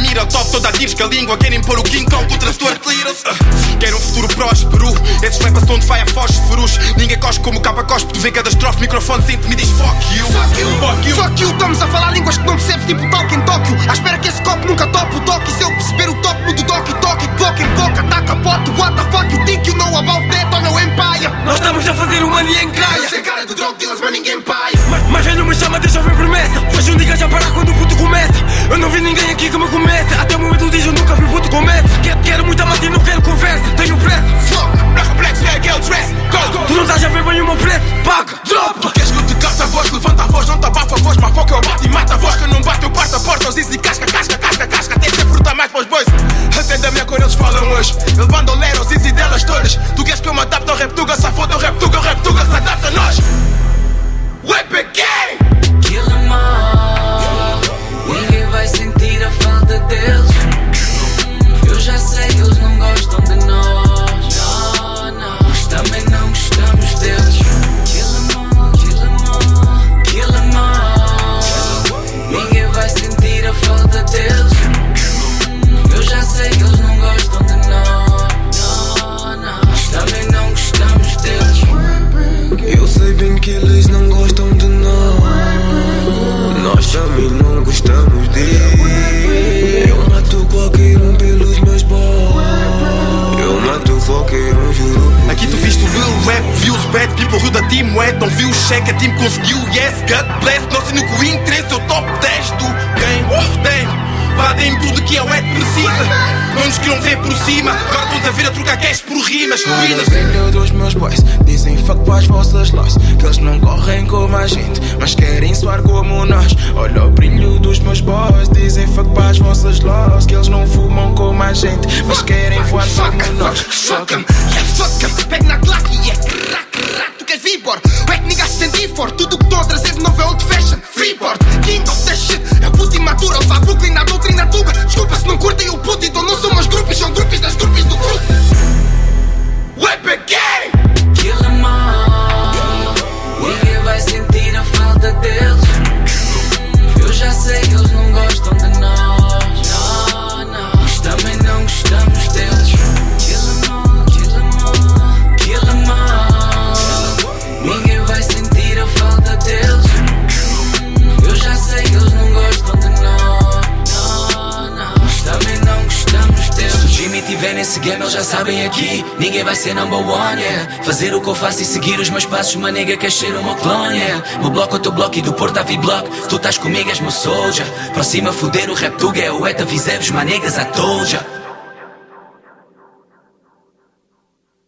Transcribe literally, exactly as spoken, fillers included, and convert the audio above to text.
ir ao top, toda a tiros com a língua. Querem pôr o King Kong contra Stuart Little. uh, Querem um futuro próspero. Esses lepas-te onde vai a fósforos. Ninguém cospe como capa cospe. Tu vê cada estrofe, microfone sente-me e diz fuck you. Fuck you, fuck you, fuck you. Estamos a falar línguas que não percebes, tipo toque em Tóquio. À espera que esse copo nunca tope o toque. E se eu perceber o toque, mudo toque, toque, boca em boca, taca pote. What the fuck you think you know about that on your empire? Nós estamos a fazer o money em graia. Eu sei cara de drug dealers, mas ninguém paia. Mas, mas velho me chama, deixa ver promessa. Hoje um diga já parar quando o puto começa. Eu não vi ninguém aqui que me comece. Até o momento diz eu nunca vi puto começa. Quero, quero muita mata e não quero conversa. Tenho pressa. Fuck, black complexo é aquele dress. Go, go. Tu não estás a ver bem o meu preço. Paga, drop. Tu queres que eu te carte a voz? Levanta a voz, não te abafa a voz. Mas foca eu bato e mata a voz. Que eu não bato, eu parto a porta. Os isso e casca, casca, casca, casca. Até ser fruta mais para os bois. Até da minha cor eles falam hoje. Ele bandoleiro, os easy delas todas. Tu queres que eu me adapte ao rap tuga? Se foda o rap tuga, o rap tuga se adapta a nós. Whip gang! Kill em all. Ninguém vai sentir a falta deles. Eu já sei que eles não gostam de nós. Não, não. Mas também não gostamos deles. Kill em all, kill em all, kill em all. Ninguém vai sentir a falta deles. Eu já sei que eles não gostam de nós. Não, não. Mas também não gostamos deles. Eu sei bem que eles não gostam de nós. Nós também não gostamos dele. Eu mato qualquer um pelos meus boys. Eu mato qualquer um, juro. Aqui tu viste o real rap, viu os bad people, rio da team wet. Não viu o cheque, a team conseguiu, yes, God bless. Não sei no que o interesse é o top dez do game. Uh, damn. Vá, dê-me tudo que a wet precisa. Não nos queriam ver por cima. Agora estão a vir a trocar cash por rimas. Olha o brilho dos meus boys. Dizem fuck para as vossas lojas. Que eles não correm como a gente, mas querem soar como nós. Olha o brilho dos meus boys. Dizem fuck para as vossas lojas. Que eles não fumam como a gente, mas querem voar como nós. Fuck em, yeah fuck em. Pego na Glock e é crack, crack. Tu queres Vibor? O é que niggas se sentem for. Tudo que estou a trazer de novo é old fashion. Freeboard, king of the shit. É puto imaturo, eles a Brooklyn na doutrina tuga. Desculpa se não curtem o puto, então não são meus grupos, são grupos das grupos do grupo. Whip gang! Kill em all. Ninguém vai sentir a falta deles. Eu já sei que eles não gostam de nós. Não, não. Mas também não gostamos deles. Kill em all, kill em all, kill em all. Ninguém vai sentir a falta deles. Eu já sei que eles não gostam de nós. Não, não. Mas também não gostamos deles. Se o Jimmy tiver nesse game, eles já sabem aqui. Ninguém vai ser number one, yeah. Fazer o que eu faço e seguir os meus passos. Uma nega quer ser o meu clone, yeah. Meu bloco é o teu bloco e do Porto a V-Block. Se tu estás comigo és meu soldier. Próxima a foder o rap tuga é o eta, visemos manegas a told ya.